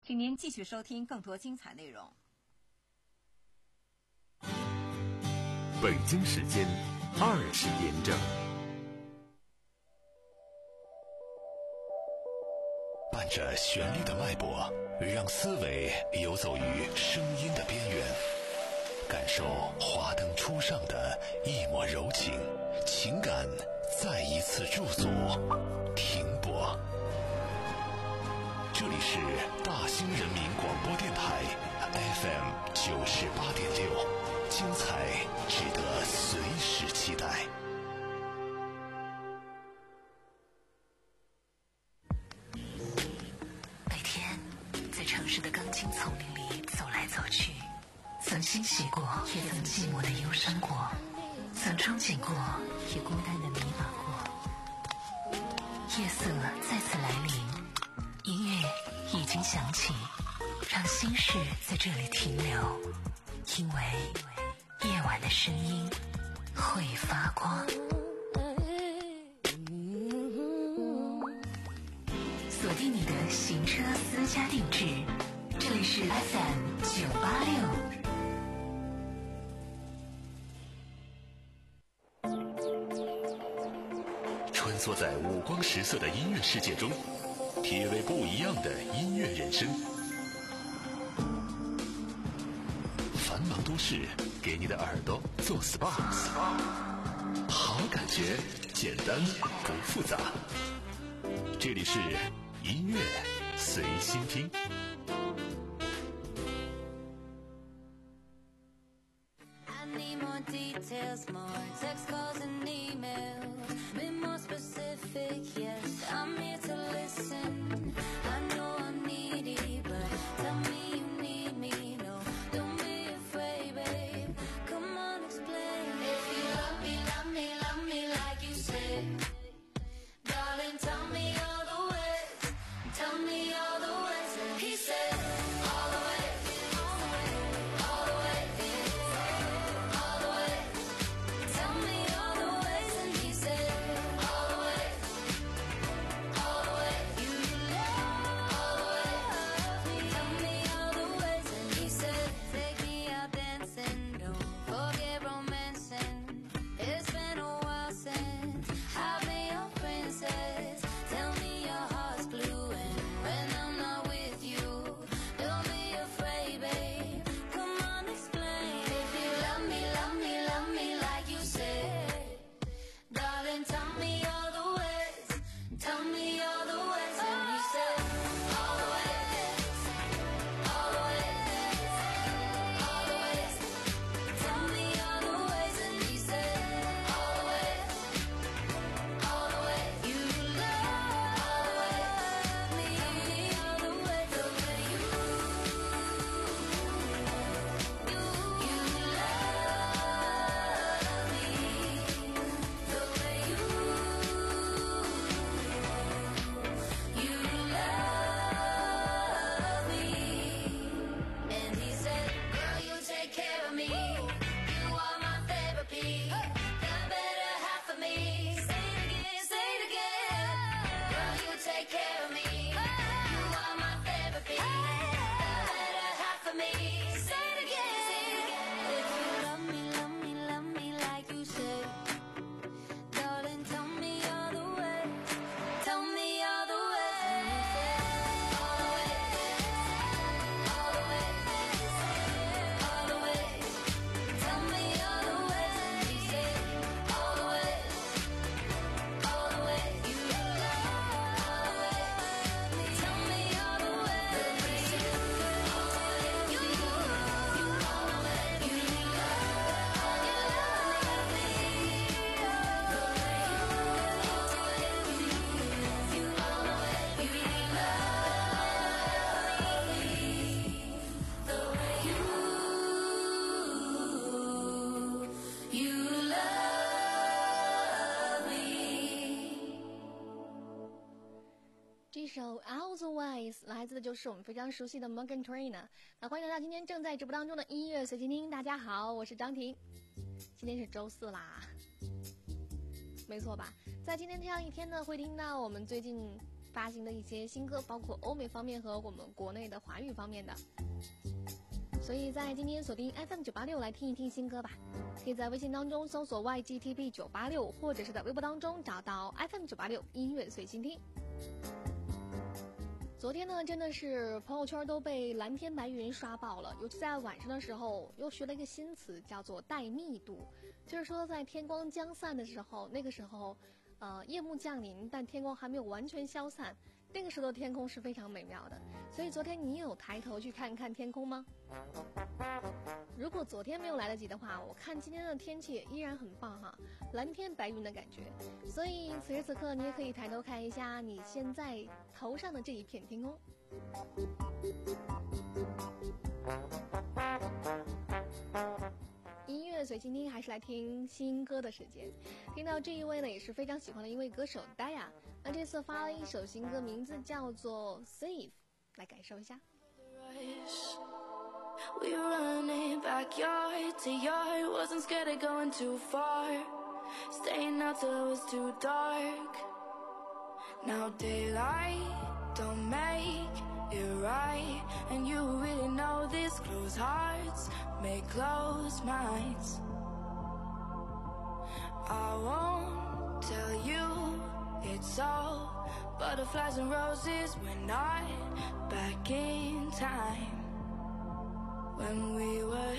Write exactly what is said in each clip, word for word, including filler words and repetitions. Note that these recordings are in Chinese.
请您继续收听更多精彩内容。 北京时间二十点整， 伴着旋律的脉搏，让思维游走于声音的边缘，感受华灯初上的一抹柔情，情感再一次驻足停泊。这里是大兴人民广播电台 F M 九十八点六，精彩值得随时期待。 每天在城市的钢筋丛林里走来走去，曾欣喜过，也曾寂寞的忧伤过，曾憧憬过，也孤单的迷茫过。夜色再次来临，音乐已经响起，让心事在这里停留，因为夜晚的声音会发光。锁定你的行车私家定制，这里是 F M 九八六。 穿梭在五光十色的音乐世界中，体味不一样的音乐人生。繁忙都市给你的耳朵做 S P A， 好感觉简单不复杂。这里是音乐随心听。 来自的就是我们非常熟悉的 Morgan Trainer。那欢迎来到今天正在直播当中的音乐随心听。大家好，我是张婷，今天是周四啦，没错吧？在今天这样一天呢，会听到我们最近发行的一些新歌，包括欧美方面和我们国内的华语方面的。所以在今天锁定 F M 九八六来听一听新歌吧，可以在微信当中搜索 Y G T B 九八六，或者是在微博当中找到 F M 九八六音乐随心听。昨天呢，真的是朋友圈都被蓝天白云刷爆了，尤其在晚上的时候，又学了一个新词，叫做带密度，就是说在天光将散的时候，那个时候，呃，夜幕降临，但天光还没有完全消散，那个时候的天空是非常美妙的。所以昨天你有抬头去看看天空吗？如果昨天没有来得及的话，我看今天的天气依然很棒哈，蓝天白云的感觉。所以此时此刻你也可以抬头看一下你现在头上的这一片天空。音乐随心听，还是来听新歌的时间。听到这一位呢，也是非常喜欢的一位歌手 Daya， 那这次发了一首新歌，名字叫做 Safe， 来感受一下。 We were running backyard to yard, wasn't scared of going too far, staying out till it was too dark. Now daylight don't make it right, and you really know this. Closed hearts make closed minds. I won't tell you it's all butterflies and roses. We're not back in time when we were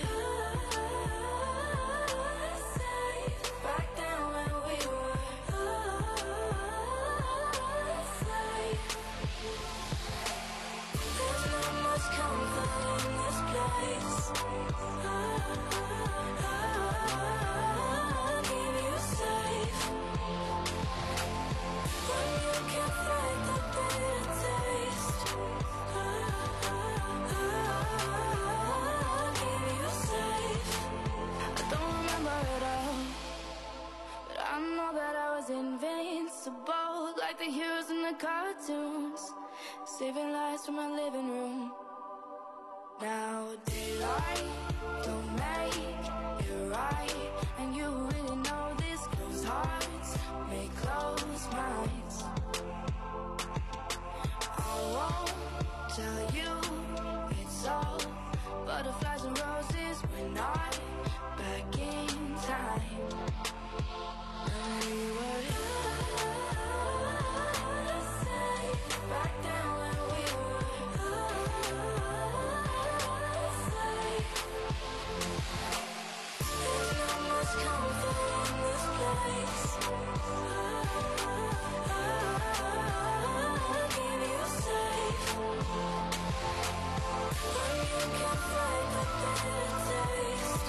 safe, back then when we were safe. There's not much comfort in this place. I'll keep you safe when you can't fight the bitter taste. Invincible, like the heroes in the cartoons, saving lives from my living room. Now daylight don't make it right, and you really know this. Closed hearts make closed minds. I won't tell you it's all butterflies and roses. We're not back in time when we were safe, back then when we were safe. There's not much comfort in this place. I'll keep you safe when you can't fight the bitter taste.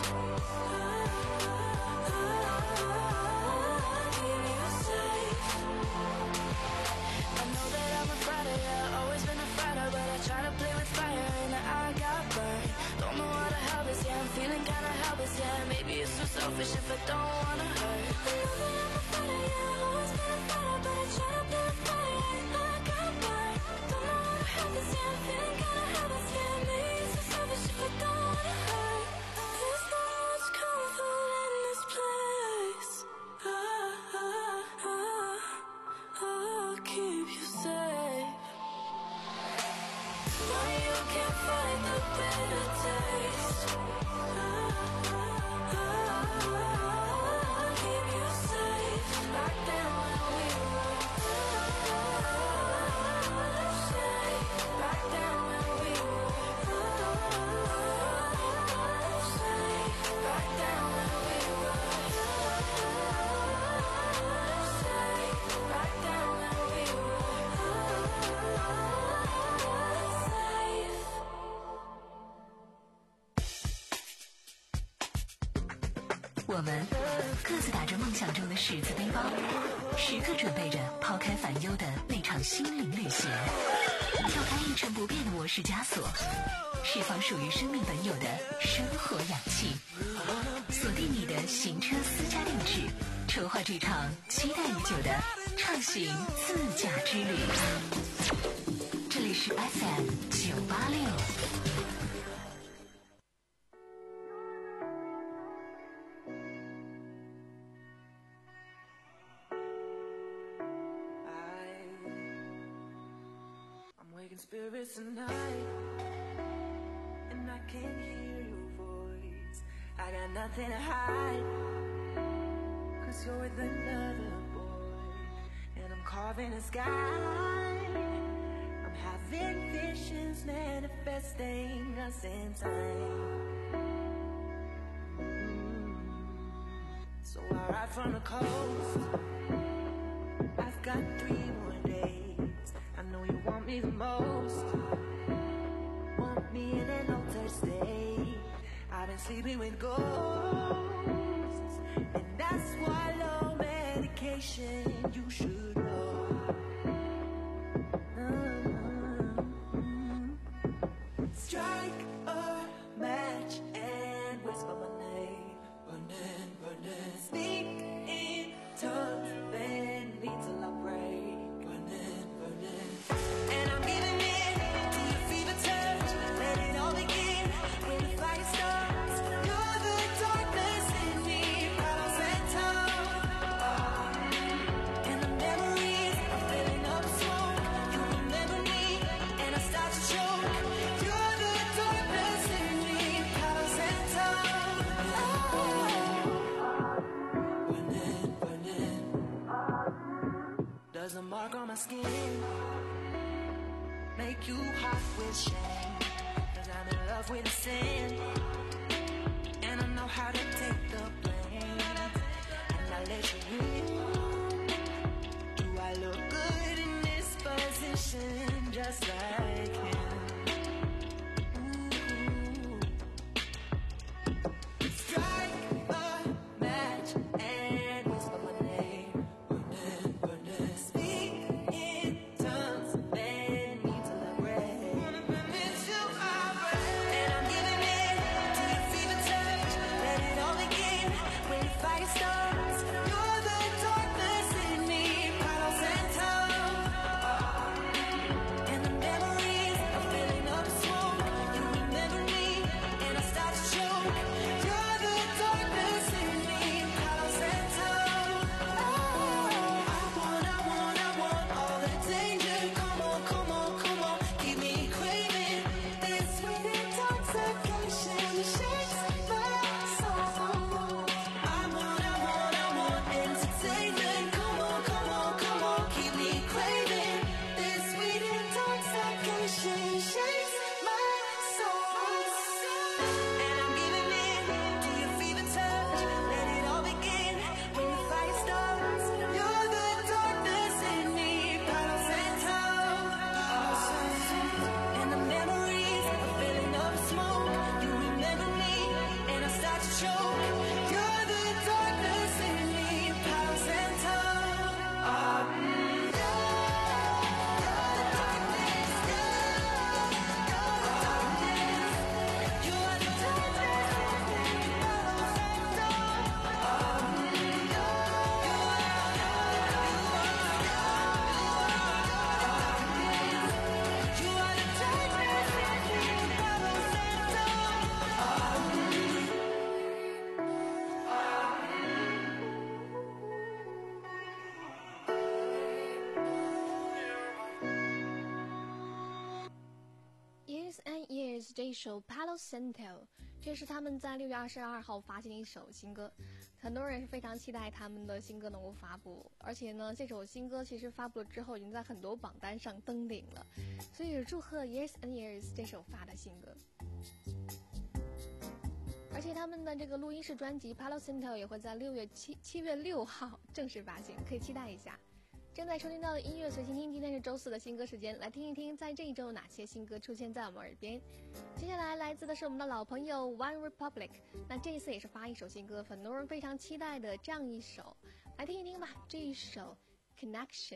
Feeling kinda helpless, yeah. Maybe it's so selfish if I don't wanna hurt. I know that I'm a fighter, yeah. Always been a fighter, but I try to play with fire. I got burned. Don't know how to help this, yeah. I'm feeling kinda helpless, yeah. Maybe it's so selfish if I don't wanna hurt. There's not much comfort in this place. Ah, ah, ah, I'll keep you safe when you can't fight the bitter taste. 我们各自打着梦想中的十字背包，时刻准备着抛开烦忧的那场心灵旅行，跳开一成不变的我是枷锁，释放属于生命本有的生活氧气，锁定你的行车私家定制，筹划这场期待已久的畅行自驾之旅。这里是 F M 九八六。 spirits tonight, and I can't hear your voice. I got nothing to hide, cause you're with another boy, and I'm carving the sky. I'm having visions manifesting us in time. Mm. So I ride from the coast, I've got three more days. I know you want me the most, want me in an altered state. I've been sleeping with ghosts, and that's why low medication you should know. Mm-hmm. Strike a match and whisper my name. Burning, burning. Speak in tongues, bend me till I break. Burning, burning. And I'm giving in to your fever touch. Let it all begin when the fire starts. You're the darkness in me, Palo Santo. And the memories are filling up smoke. You remember me, and I start to choke. You're the darkness in me, Palo Santo. Burning, burning. Does the mark on my skin make you hot with shame? Cause I'm in love with a sin, and I know how to take the blame, and I let you in. Do I look good in this position, just like him? Ooh. Strike a match and whisper my name. Burning, burning. Speak in tongues, bend me till I break. Until I break. And I'm giving in to your fever touch. Let it all begin when the fire starts. You're the darkness in me, Palo Santo. And the memories are filling up smoke. You remember me, and I start to choke. You're the darkness in me, Palo Santo. I want, I want, I want all the danger. Come on, come on, come on, keep me craving this sweet intoxication that shakes my soul. I want, I want, I want entertainment. Come on, come on, come on, keep me craving this sweet intoxication that shakes my soul. And I'm giving in to your fever touch. Let it all begin when the fire starts. You're the darkness in me, Palo Santo. And the memories are filling up smoke. You remember me, and I start to choke. You're the darkness in me, Palo Santo. Years and Years 这一首 Palo Santo， 这是他们在六月二十二号发行的一首新歌，很多人是非常期待他们的新歌能够发布，而且呢，这首新歌其实发布了之后，已经在很多榜单上登顶了，所以祝贺 Years and Years 这首发的新歌。而且他们的这个录音室专辑 Palo Santo 也会在六月七七月六号正式发行，可以期待一下。正在收听到的音乐随心听，今天是周四的新歌时间，来听一听在这一周哪些新歌出现在我们耳边。接下来来自的是我们的老朋友 One Republic， 那这一次也是发一首新歌，很多人非常期待的这样一首，来听一听吧，这一首 Connection。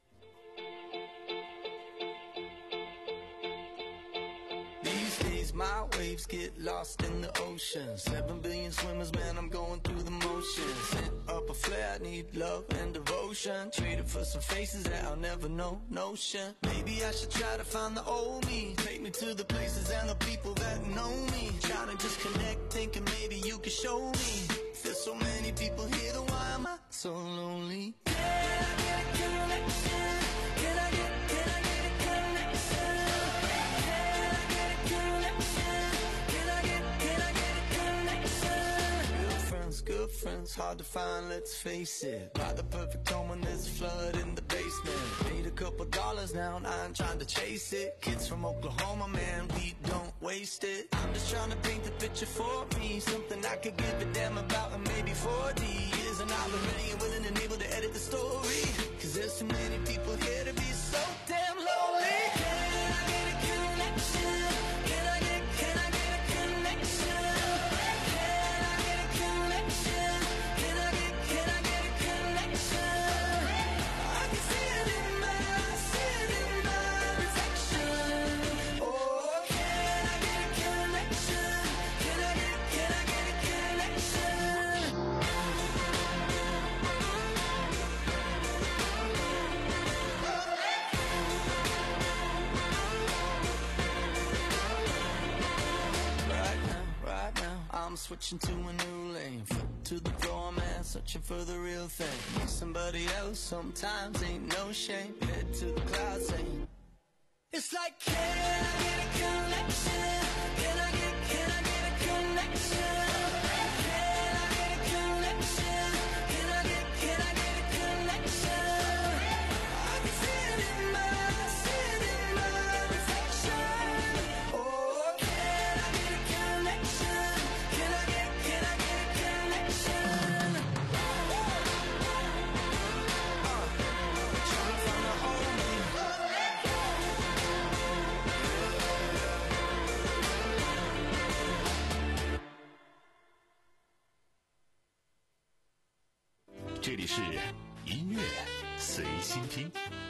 These days my waves get lost in the ocean. Seven billion swimmers, man, I'm going through the motions. Set up a flare, I need love and devotion. Traded for some faces that I'll never know, notion. Maybe I should try to find the old me. Take me to the places and the people that know me. Try to just connect, thinking maybe you can show me. There's so many people here, then why am I so lonely? Can I get a connection? Can I get, can I get a connection? diamonds, hard to find, let's face it. Buy the perfect home when there's a flood in the basement. Made a couple dollars now, and I ain't trying to chase it. Kids from Oklahoma, man, we don't waste it. I'm just trying to paint the picture for me, something I could give a damn about in maybe forty years. And I'll be ready and willing and able to edit the story, cause there's too many people here to be so damn lonely. Can I get a connection? Can I get, can I get a connection? Can I get a connection? Can I get, can I get a connection? I can see it in my eyes, see it in my reflection. Oh, can I get a connection? Can I get, can I get a connection? Right now, right now, I'm switching to a new lane. Foot to the floor, man, searching for the real thing. Need somebody else, sometimes ain't no shame. Head to the clouds, saying it's like, can I get a connection? Can I get, can I get a connection? Can I get a connection? Can I get, can I get a connection? I can see it in my eyes, see it in my reflection. Oh, can I get a connection? Can I get, can I get a connection? Uh, trying to find a home. 这里是音乐随心听。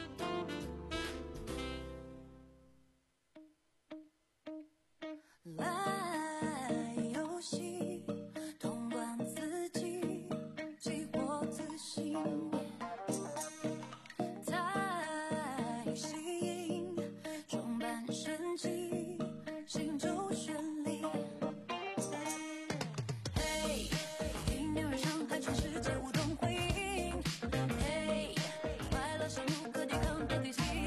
来游戏，通关自己，激活自信，太吸引，装扮神奇，心就绚丽。嘿，音乐会伤害全世界，舞动回应。嘿，快乐上路可抵抗的敌气。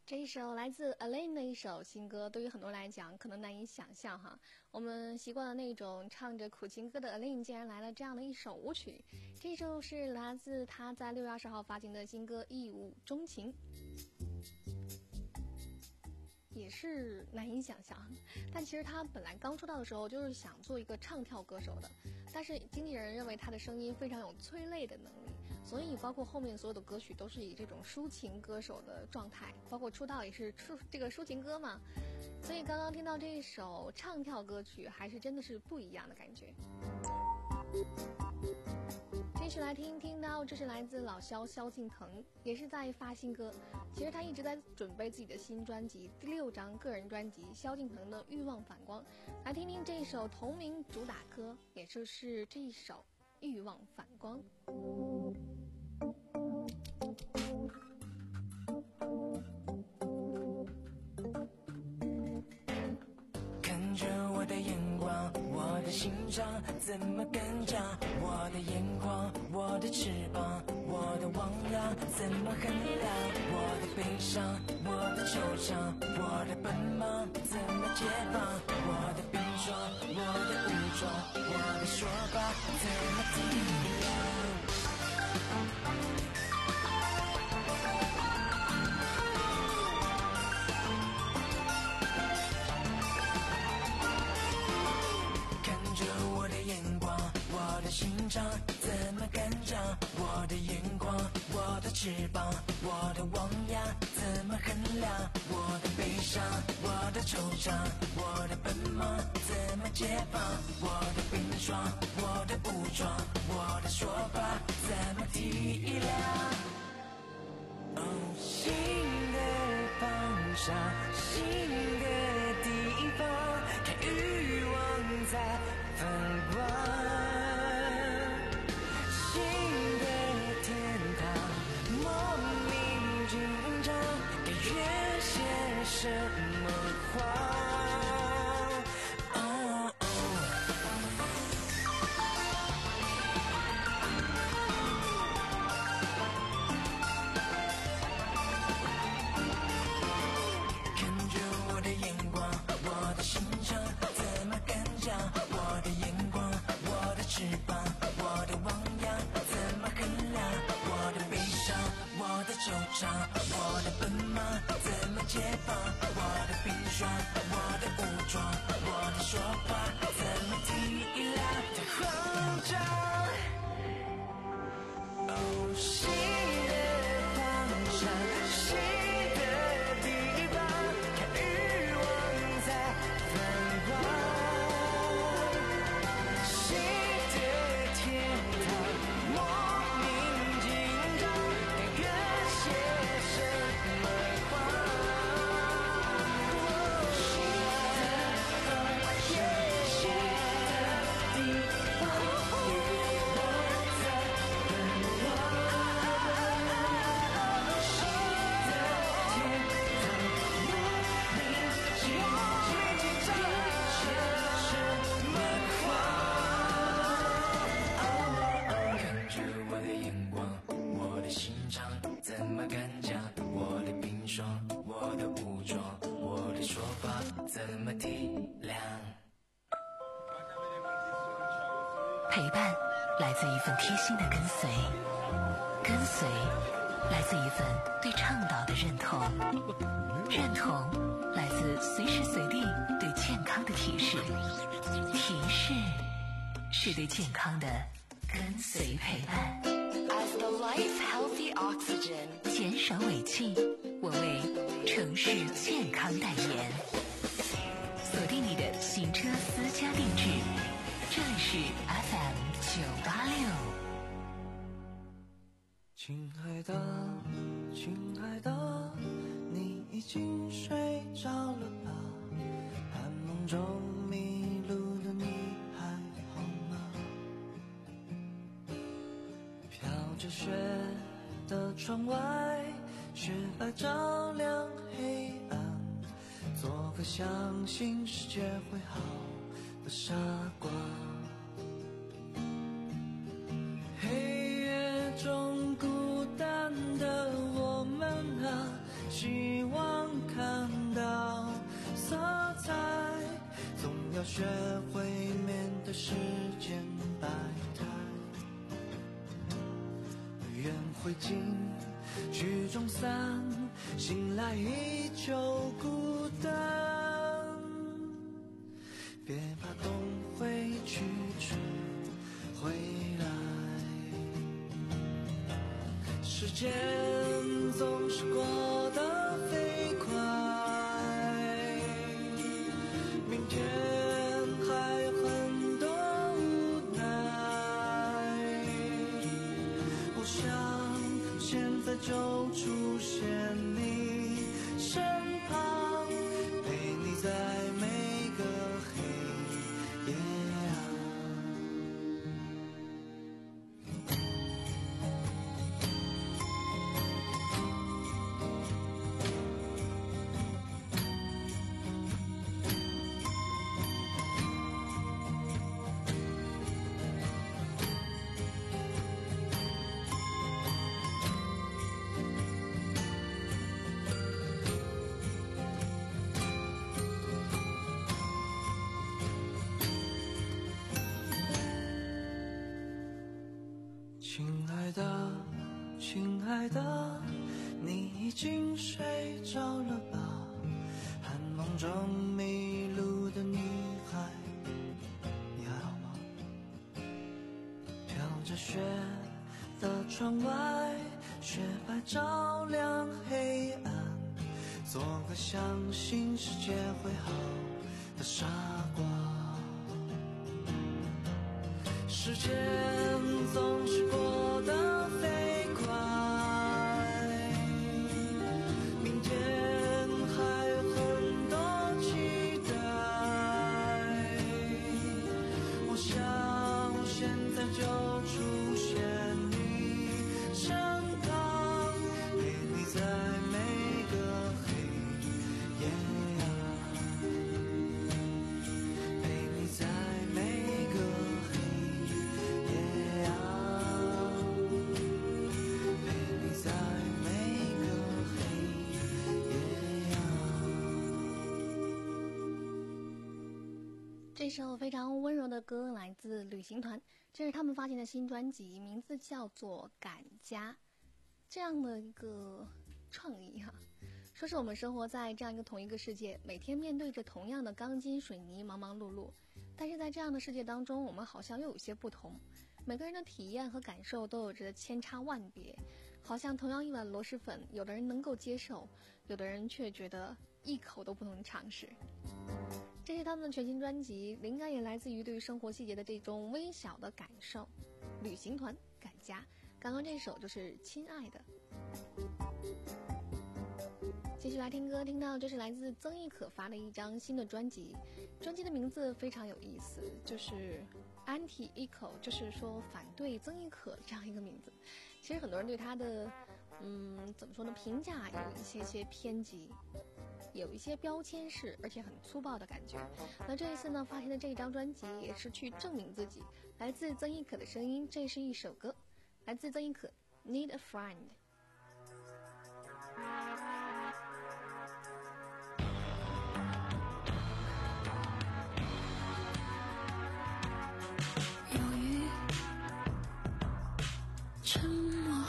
这一首来自 Elaine 的一首新歌，对于很多人来讲可能难以想象哈。我们习惯了那种唱着苦情歌的 Elaine， 竟然来了这样的一首舞曲。这首是来自他在六月二十号发行的新歌《一舞钟情》，也是难以想象。但其实他本来刚出道的时候就是想做一个唱跳歌手的，但是经纪人认为他的声音非常有催泪的能力，所以包括后面所有的歌曲都是以这种抒情歌手的状态，包括出道也是出这个抒情歌嘛。所以刚刚听到这一首唱跳歌曲，还是真的是不一样的感觉。继续来听，听到这是来自老萧萧敬腾，也是在发新歌。其实他一直在准备自己的新专辑，第六张个人专辑萧敬腾的《欲望反光》。来听听这首同名主打歌，也就是这一首《欲望反光》。 看着我的眼光，我的心脏怎么跟着我的眼光，我的翅膀，我的汪洋怎么衡量我的悲伤，我的惆怅，我的奔忙怎么解放我的冰霜，我的武装，我的说法怎么体谅。心脏怎么干涨，我的眼光，我的翅膀，我的汪洋怎么衡量我的悲伤，我的惆怅，我的奔忙怎么解放我的冰霜，我的武装，我的说法怎么体谅。哦，心的方向，心的地方，看欲望在反光。什么话？哦哦，看着我的眼光，我的心肠怎么敢讲？我的眼光，我的翅膀，我的汪洋怎么衡量？我的悲伤，我的惆怅，我的奔忙怎么解放？我的冰霜，我的武装，我的说法怎么体谅？太慌张。哦，心的方向，心的地方，看欲望在反光。心的天堂，莫名紧张，该干些什么话？怎么敢讲？我的冰霜，我的武装，我的说法怎么体谅？ 陪伴来自一份贴心的跟随，跟随来自一份对倡导的认同，认同来自随时随地对健康的提示，提示是对健康的跟随陪伴。 As the life healthy oxygen， 减少尾气，我为城市健康代言。锁定你的行车私家定制，这里是 F M 九八六。 亲爱的，亲爱的，你已经睡着了吧？寒梦中迷路的你还好吗？飘着雪的窗外，雪白照亮黑暗，做个相信世界会好的傻瓜。黑夜中孤单的我们啊，希望学会面对世间百态，缘会尽，曲终散，醒来依旧孤单。别怕冬会去迟回来，时间总是过得飞快，明天还有很多无奈，不想现在就出现你身旁，陪你在每个黑夜啊。亲爱的，亲爱的，你已经睡着了吧？寒梦中迷路的女孩，你还好吗？飘着雪的窗外，雪白照亮黑暗，做个相信世界会好的傻瓜。时间总是过得飞快，明天还有很多期待，我想现在就出现你身旁，陪你在每个黑夜啊，陪你在每个黑夜啊，陪你在每个黑夜啊。 这首非常温柔的歌来自旅行团，这是他们发行的新专辑，名字叫做《赶家》。这样的一个创意哈、啊，说是我们生活在这样一个同一个世界，每天面对着同样的钢筋水泥，忙忙碌碌，但是在这样的世界当中，我们好像又有些不同。每个人的体验和感受都有着千差万别，好像同样一碗螺蛳粉，有的人能够接受，有的人却觉得一口都不能尝试。这是他们的全新专辑，灵感也来自于对于生活细节的这种微小的感受。旅行团赶家，刚刚这首就是《亲爱的》。继续来听歌，听到这是来自曾轶可发的一张新的专辑，专辑的名字非常有意思，就是 Anti Eco， 就是说反对曾轶可这样一个名字。其实很多人对他的嗯怎么说呢评价有一些些偏激，有一些标签式而且很粗暴的感觉。那这一次呢发行的这一张专辑也是去证明自己，来自曾轶可的声音，这是一首歌，来自曾轶可 Need a Friend。 犹豫，沉默，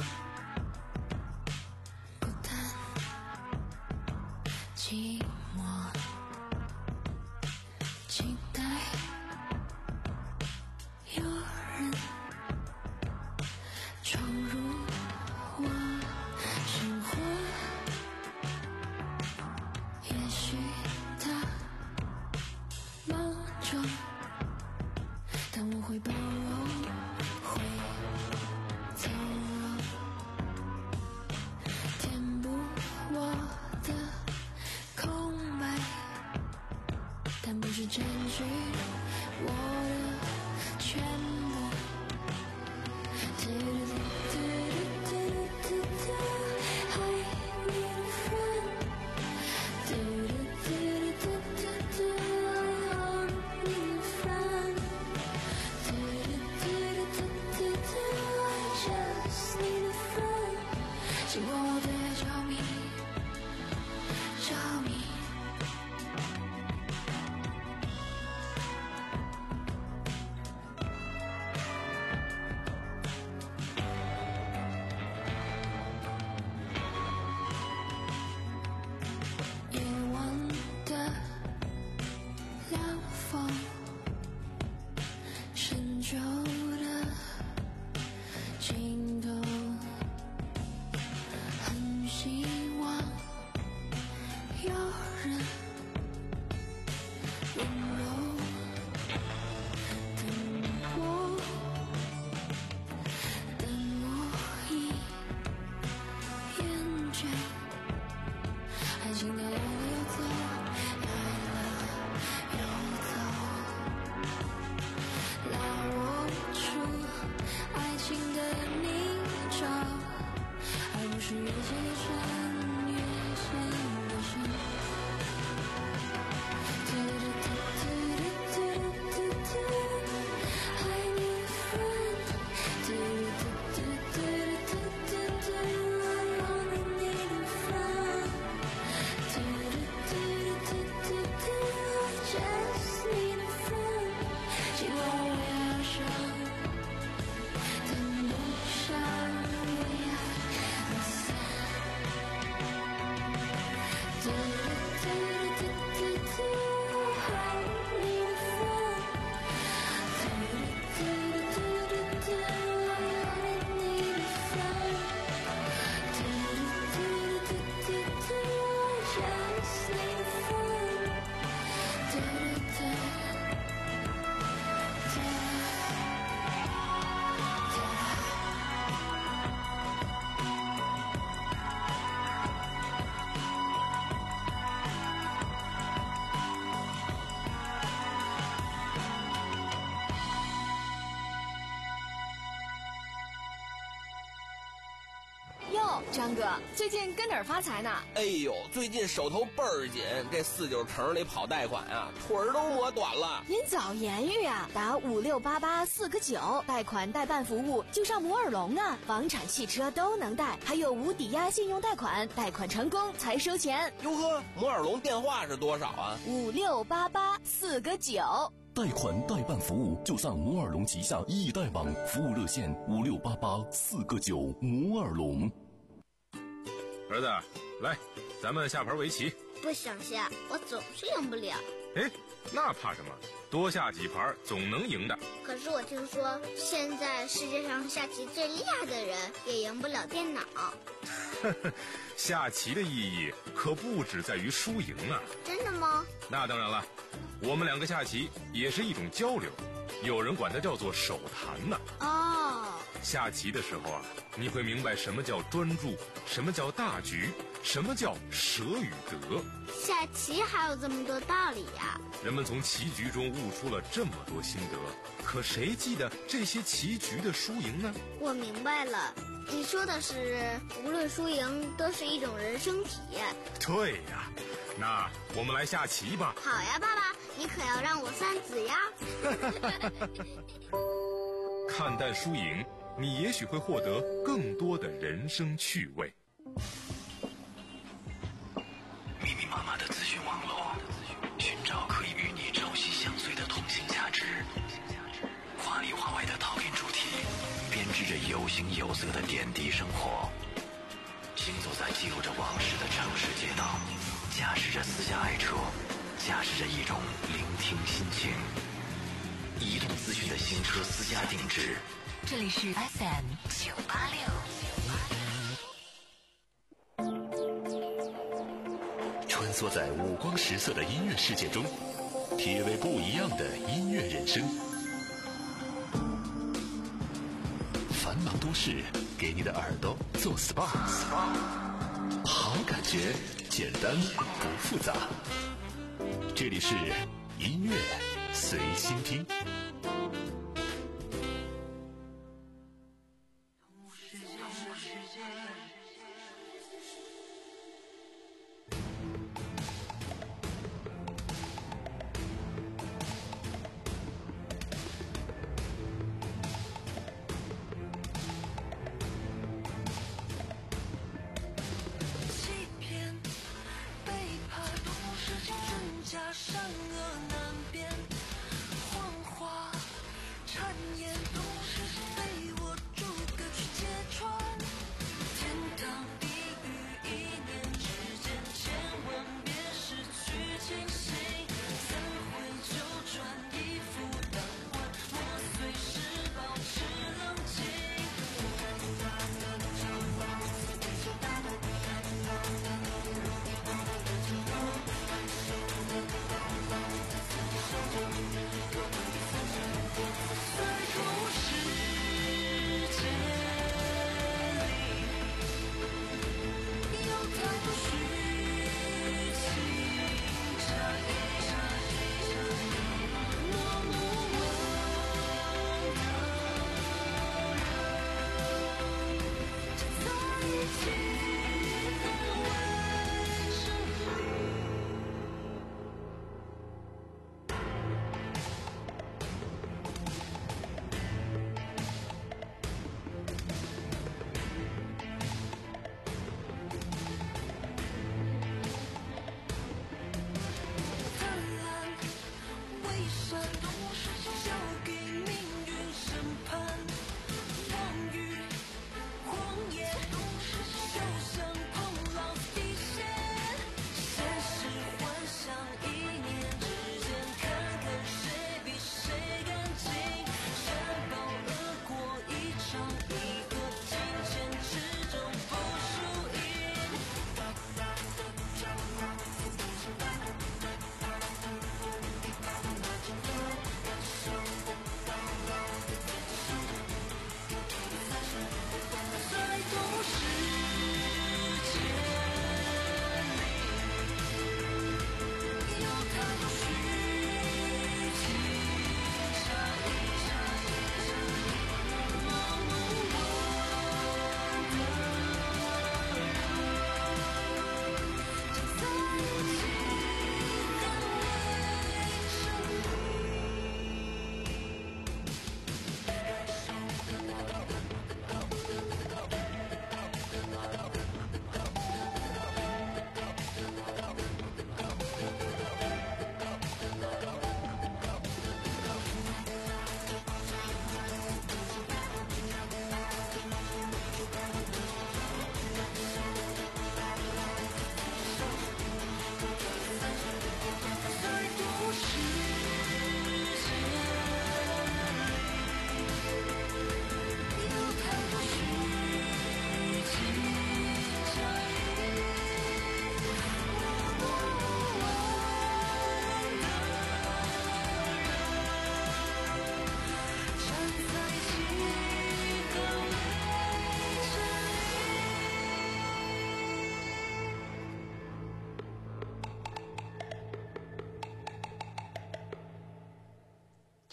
孤单，寂寞，期待有人闯入我生活。也许他莽撞，但我会包容，会从容，填补我的空白，但不是占据我的全部。嘟嘟嘟嘟嘟嘟嘟 I need a friend。嘟嘟嘟嘟嘟嘟 I need a friend。嘟嘟嘟嘟嘟嘟 I just need a friend。紧握我对爱着迷，着迷。 是越陷越深，越陷越深。I need a friend. I only need a friend. I just need a friend. 希望我要上登陆上为爱而死。 哟，张哥，最近跟哪儿发财呢？ 哎呦，最近手头倍儿紧，这四九城里跑贷款啊，腿儿都磨短了。 您早言语啊，打五六八八四个九，贷款代办服务就上摩尔龙啊，房产、汽车都能贷，还有无抵押信用贷款，贷款成功才收钱。 哟呵，摩尔龙电话是多少啊？ 五六八八四个九。 贷款代办服务就上摩尔龙旗下易贷网，服务热线五六八八四个九。摩尔龙。 儿子，来，咱们下盘围棋。 不想下，我总是赢不了。 哎，那怕什么？多下几盘总能赢的。 可是我听说，现在世界上下棋最厉害的人也赢不了电脑。 下棋的意义可不只在于输赢啊！ 真的吗？ 那当然了，我们两个下棋也是一种交流，有人管它叫做手谈呢。 哦， 下棋的时候啊，你会明白什么叫专注，什么叫大局，什么叫舍与得。 下棋还有这么多道理呀！ 人们从棋局中悟出了这么多心得，可谁记得这些棋局的输赢呢？ 我明白了，你说的是无论输赢都是一种人生体验。 对呀，那我们来下棋吧。 好呀，爸爸，你可要让我三子呀！ 看淡输赢，你也许会获得更多的人生趣味。 密密麻麻的资讯网络，寻找可以与你朝夕相随的同性价值，华里华外的讨论主题，编织着有形有色的点滴生活。行走在记录着往事的城市街道，驾驶着私家爱车，驾驶着一种聆听心情。移动资讯的新车私家定制， 这里是 F M 九八六。 穿梭在五光十色的音乐世界中，体味不一样的音乐人生。繁忙都市给你的耳朵做 S P A， 好感觉，简单不复杂。这里是音乐随心听。 假善恶难辨，幻化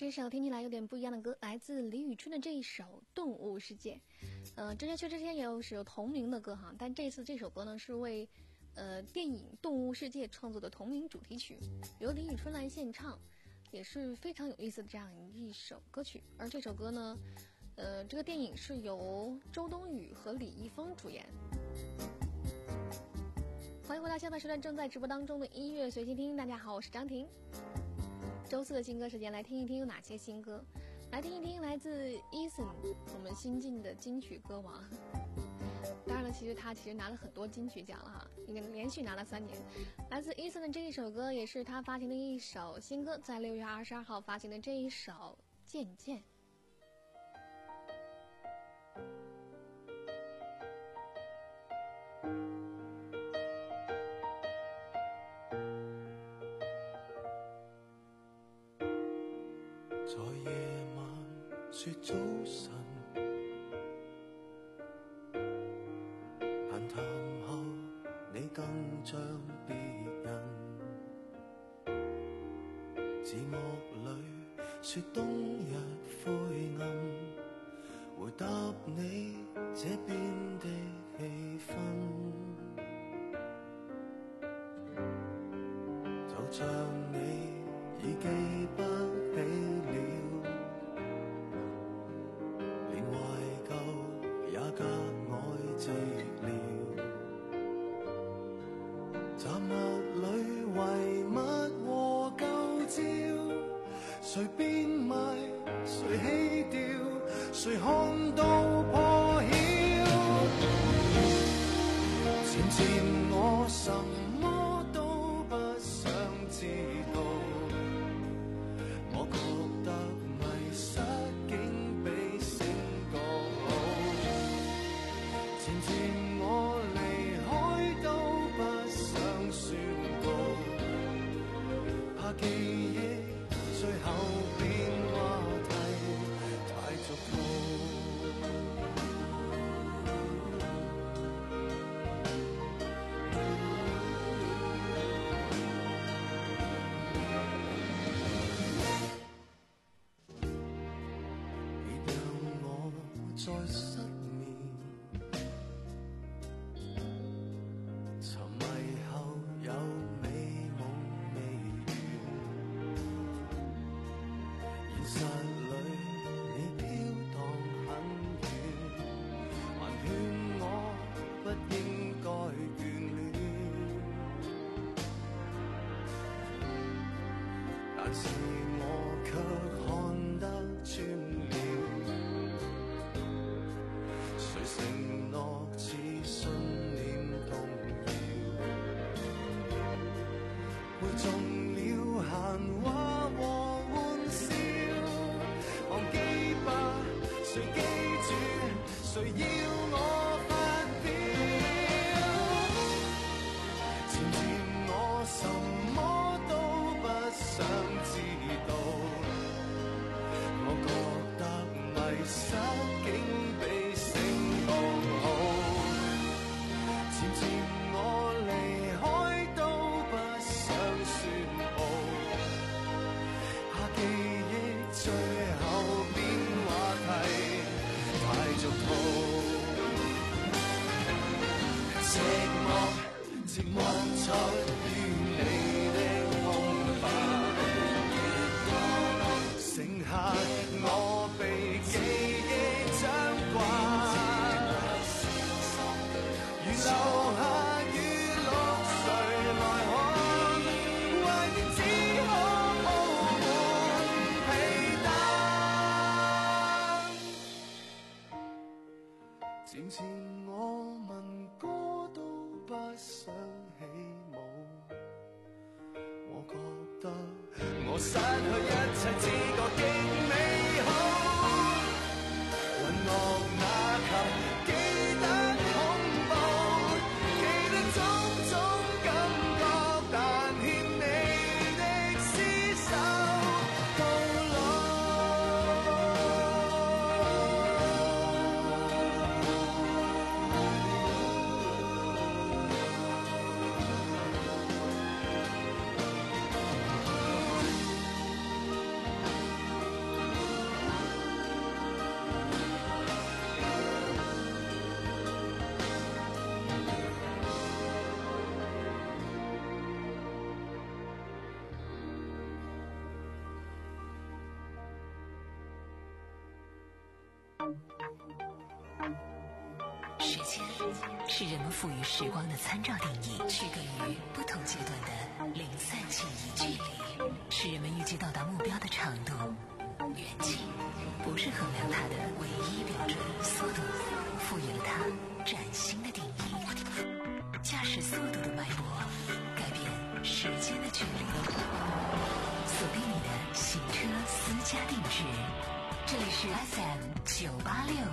这首听起来有点不一样的歌，来自李宇春的这一首《动物世界》。呃，之前薛之谦也有是有同名的歌哈，但这次这首歌呢是为呃电影《动物世界》创作的同名主题曲，由李宇春来献唱，也是非常有意思的这样一首歌曲。而这首歌呢，呃，这个电影是由周冬雨和李易峰主演。欢迎回到现在时段正在直播当中的音乐随心听，大家好，我是张婷。周四的新歌时间，来听一听有哪些新歌，来听一听来自 Eason， 我们新晋的金曲歌王。当然了，其实他其实拿了很多金曲奖了哈，应该连续拿了三年。来自 Eason 的这一首歌，也是他发行的一首新歌，在六月二十二号发行的这一首《渐渐》。 在夜晚說早晨，閒談後你更像別人，字幕裏說冬日灰暗，回答你這邊的氣氛，就像你已記不起了，連懷舊也格外寂寥。雜物裏遺物和舊照，誰變賣，誰棄掉，誰看到破曉。漸漸我什麼都不想知道，我覺得迷失竟比醒覺好。漸漸我離開都不想宣告，怕記憶最後變話題太俗套。再失眠，沉迷後有美夢未完，現實裏你飄蕩很遠，還勸我不應該眷戀，但是我卻看得穿了。承諾似信念動搖，會中了閒話和玩笑，忘記吧，誰記住，誰要我發表？漸漸我什麼都不想知道，我覺得迷失竟比寂寞出於你的空白，剩下我被記憶掌摑，如留下雨落誰來看，懷念只可鋪滿被單。漸漸我問歌都不想起舞，我覺得我失去一切只覺極美好，渾樂那及記得恐怖，記得種種感覺，但欠你的廝守到老。 时间是人们赋予时光的参照定义，区隔于不同阶段的零散记忆。距离是人们预计到达目标的长度，远近不是衡量它的唯一标准。速度赋予了它崭新的定义，驾驶速度的脉搏改变时间的距离。锁定你的行车私家定制，这里是 F M 九八六。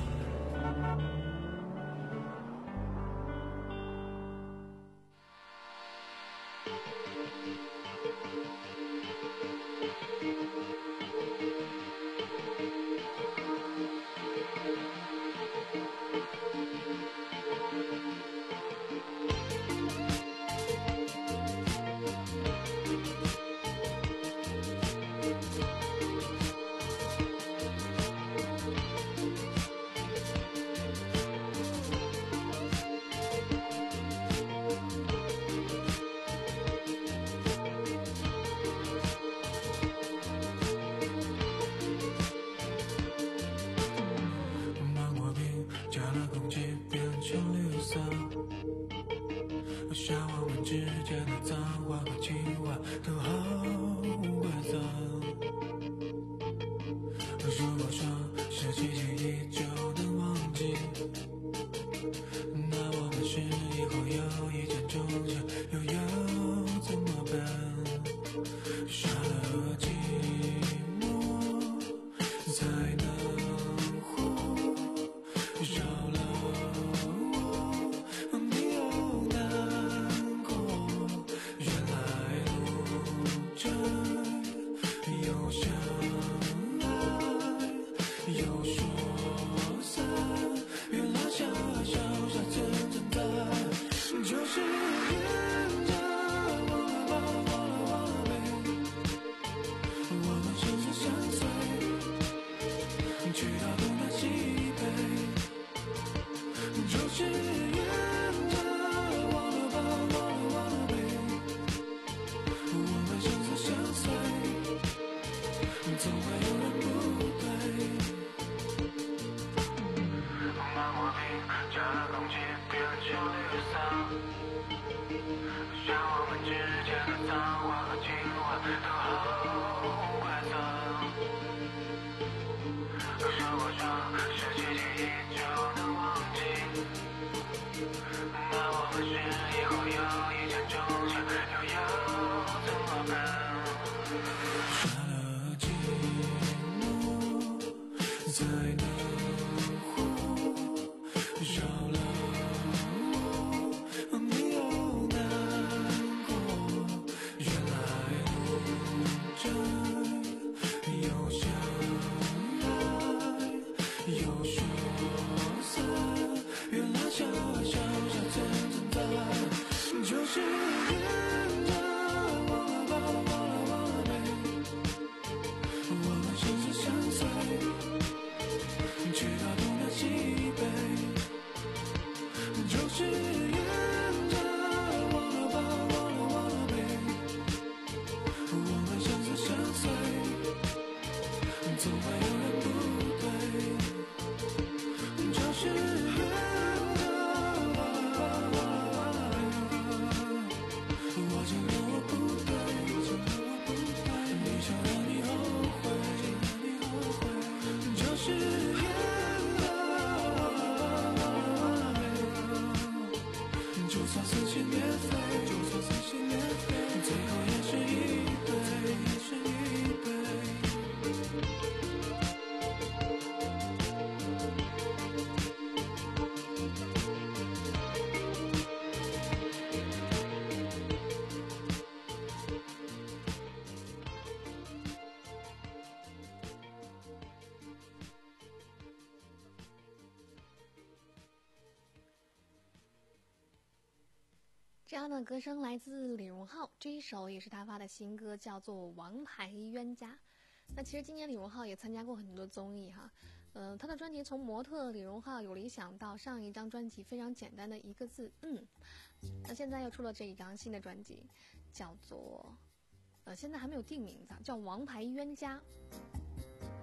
这样的歌声来自李荣浩，这一首也是他发的新歌，叫做《王牌冤家》。那其实今年李荣浩也参加过很多综艺哈，呃，他的专辑从模特李荣浩有理想到上一张专辑非常简单的一个字嗯，那现在又出了这一张新的专辑，叫做呃，现在还没有定名字，叫《王牌冤家》。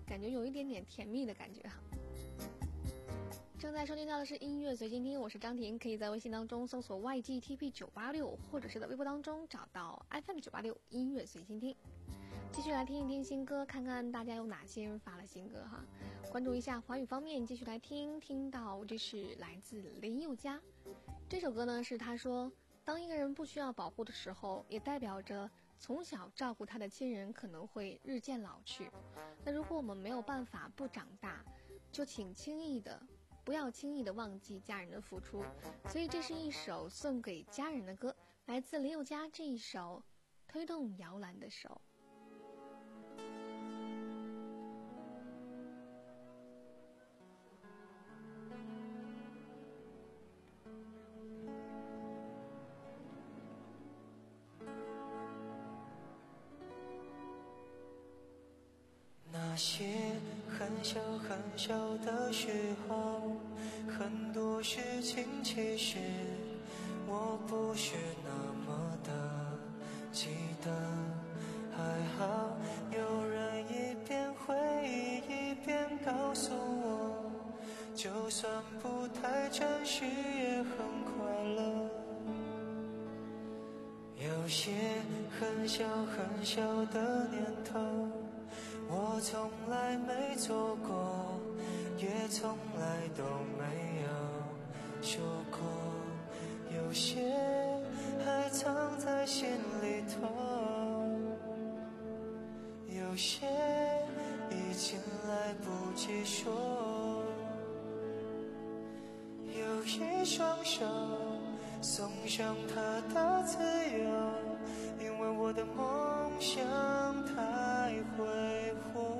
感觉有一点点甜蜜的感觉哈。正在收听到的是音乐随心听，我是张婷，可以在微信当中搜索 Y G T P 九八六，或者是在微博当中找到 F M 九八六音乐随心听。继续来听一听新歌，看看大家有哪些人发了新歌哈。关注一下华语方面，继续来听，听到这是来自林宥嘉。这首歌呢是他说，当一个人不需要保护的时候，也代表着从小照顾他的亲人可能会日渐老去。那如果我们没有办法不长大，就请轻易的不要轻易的忘记家人的付出。所以这是一首送给家人的歌，来自林宥嘉这一首推动摇篮的手。 那些很小很小的时候，很多事情其实我不是那么的记得。还好有人一边回忆一边告诉我，就算不太真实也很快乐。有些很小很小的念头，我从来没做过，也从来都没有说过。有些还藏在心里头，有些已经来不及说。有一双手送上他的自由，因为我的梦想太挥霍。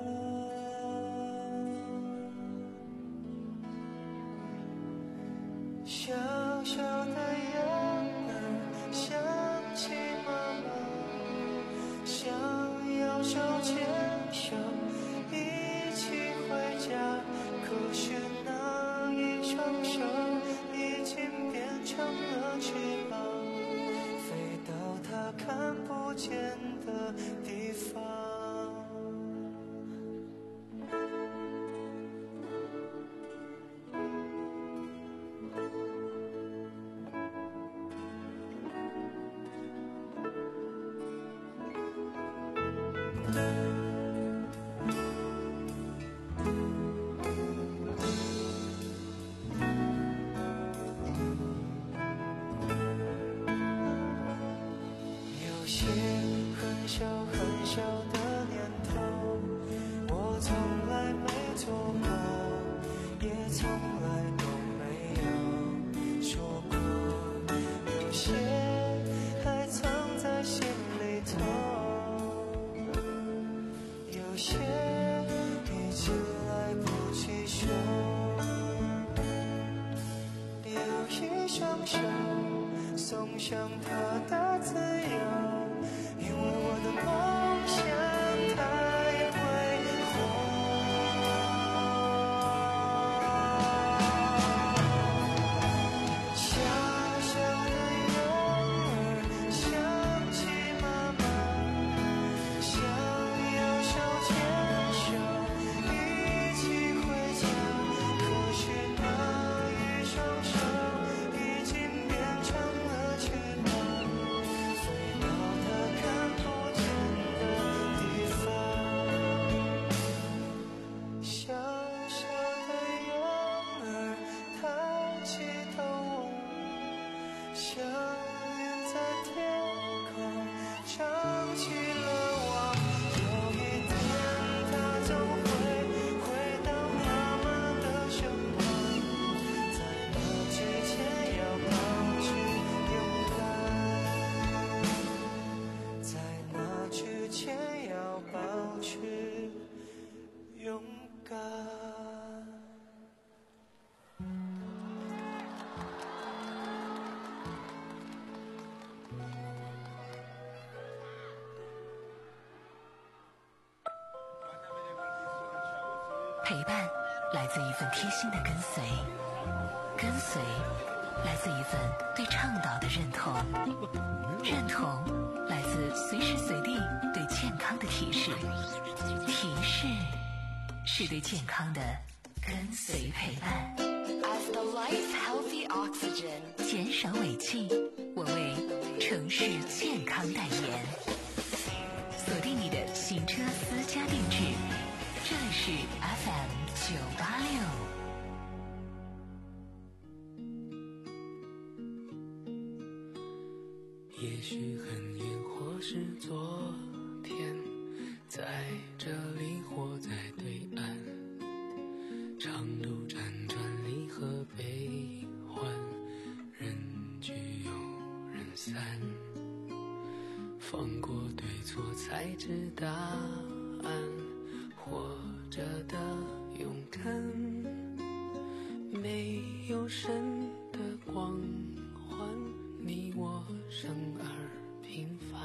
小小的羊儿想起妈妈，想要手牵手一起回家，可是那一双手已经变成了翅膀，飞到他看不见的地方。有些很小很小的念头，我从来没做过，也从来都没有说过。有些还藏在心里头，有些已经来不及说。有一双手送上他的自由，因为我的梦想太挥霍。小小的羊儿想起妈妈，想要手牵手一起回家，可是那一双手已经变成了翅膀，飞到他看不见的地方。小小的羊儿抬起头望，想念在天空唱起了网。有一天他总会回到妈妈的身旁，在那之前要保持勇敢，在那之前要保持勇敢。 陪伴来自一份贴心的跟随，跟随来自一份对倡导的认同，认同来自随时随地对健康的提示，提示是对健康的跟随陪伴。 As the life healthy oxygen， 减少尾气，我为城市健康代言。锁定你的行车私家定制，这里是 F M 九八六。 也许很远，或是昨天，在这里或在对岸，长路辗转，离合悲欢，人聚又人散，放过对错才知答案，活着的勇敢，没有神的光环，你我生而平凡，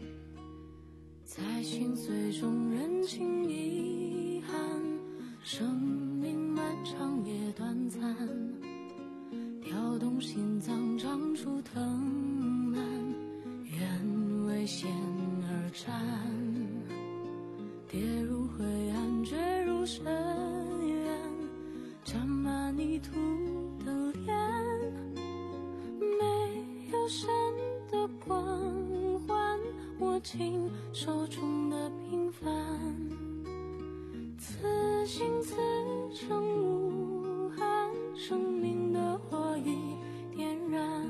在心碎中认清遗憾，生命漫长也短暂，跳动心脏长出藤蔓，愿为险而战，跌入灰暗坠入深渊，沾满泥土的脸，没有神的光环，握紧手中的平凡，此心此生无憾，生命的火已点燃。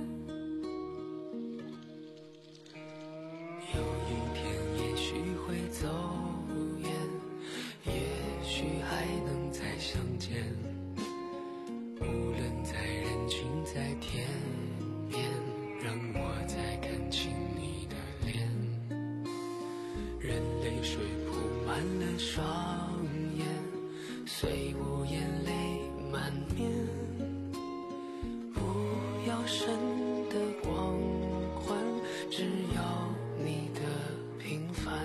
有一天也许会走远，也许还能再相见，无论在人群在天边，让我再看清你的脸，任泪水铺满了双眼，虽无眼泪满面，不要神的光环，只要你的平凡。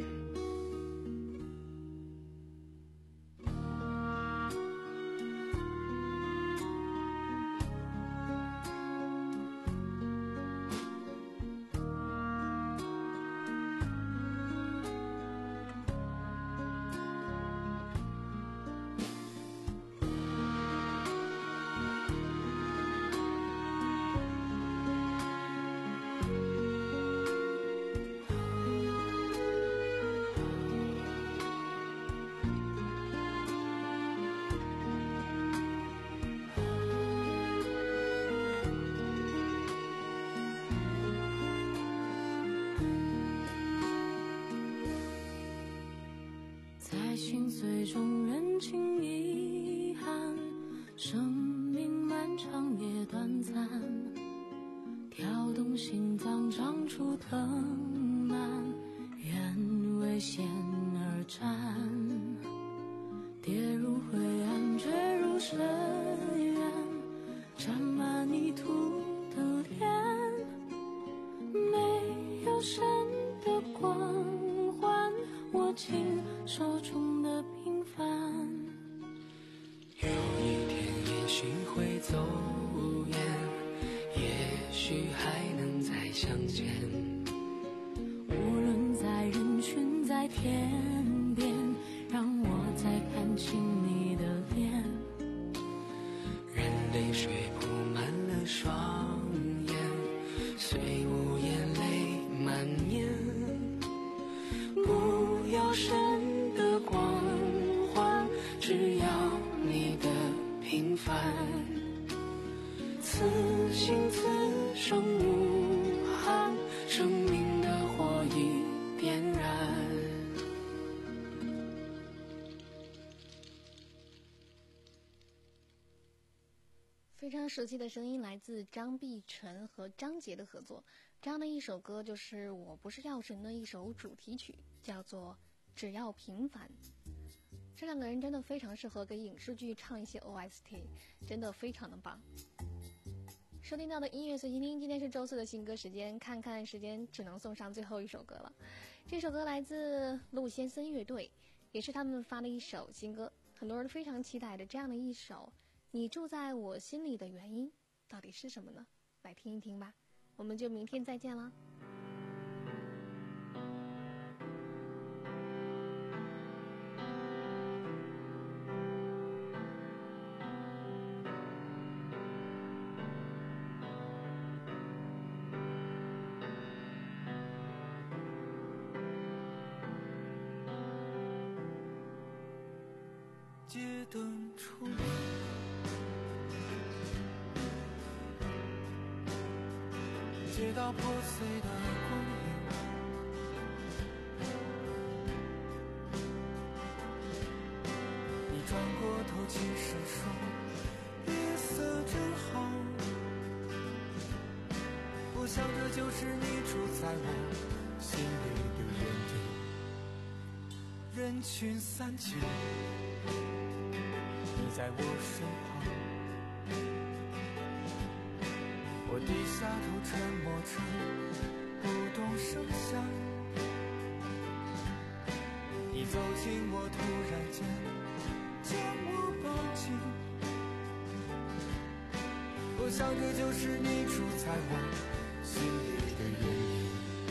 在心碎中认清遗憾，生命漫长也短暂，跳动心脏长出藤蔓，愿为险而战，跌入灰暗坠入深渊，沾满泥土的脸，没有神的光环，握紧手中的平凡。 有一天也许会走远，也许还能再相见， 无论在人群在天边，让我再看清你的脸， 任泪水铺满了双眼，虽无眼泪满面，不要神的光环，只要你的平凡，此心此生无憾，生命的火已点燃。 非常熟悉的声音来自张碧晨和张杰的合作，这样的一首歌就是《我不是药神》的一首主题曲，叫做《只要平凡》。这两个人真的非常适合给影视剧唱一些 O S T， 真的非常的棒。收听到的音乐随心听，今天是周四的新歌时间，看看时间只能送上最后一首歌了。这首歌来自陆先森乐队，也是他们发的一首新歌，很多人非常期待的这样的一首你住在我心里的原因到底是什么呢？来听一听吧，我们就明天再见了。 街灯处理。街道破碎的光影，你转过头其实说夜色真好，我想这就是你住在我心里的原因。人群散尽，你在我身旁，我低下头沉默着不动声响，你走近我突然间将我抱紧，我想这就是你住在我心里的原因。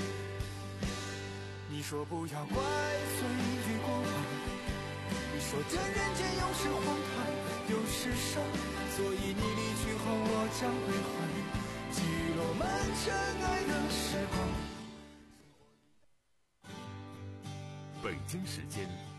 你说不要怪罪于过往，你说这人间有时荒唐有时伤，所以你离去后我将归还记录满尘埃的时光。 北京时间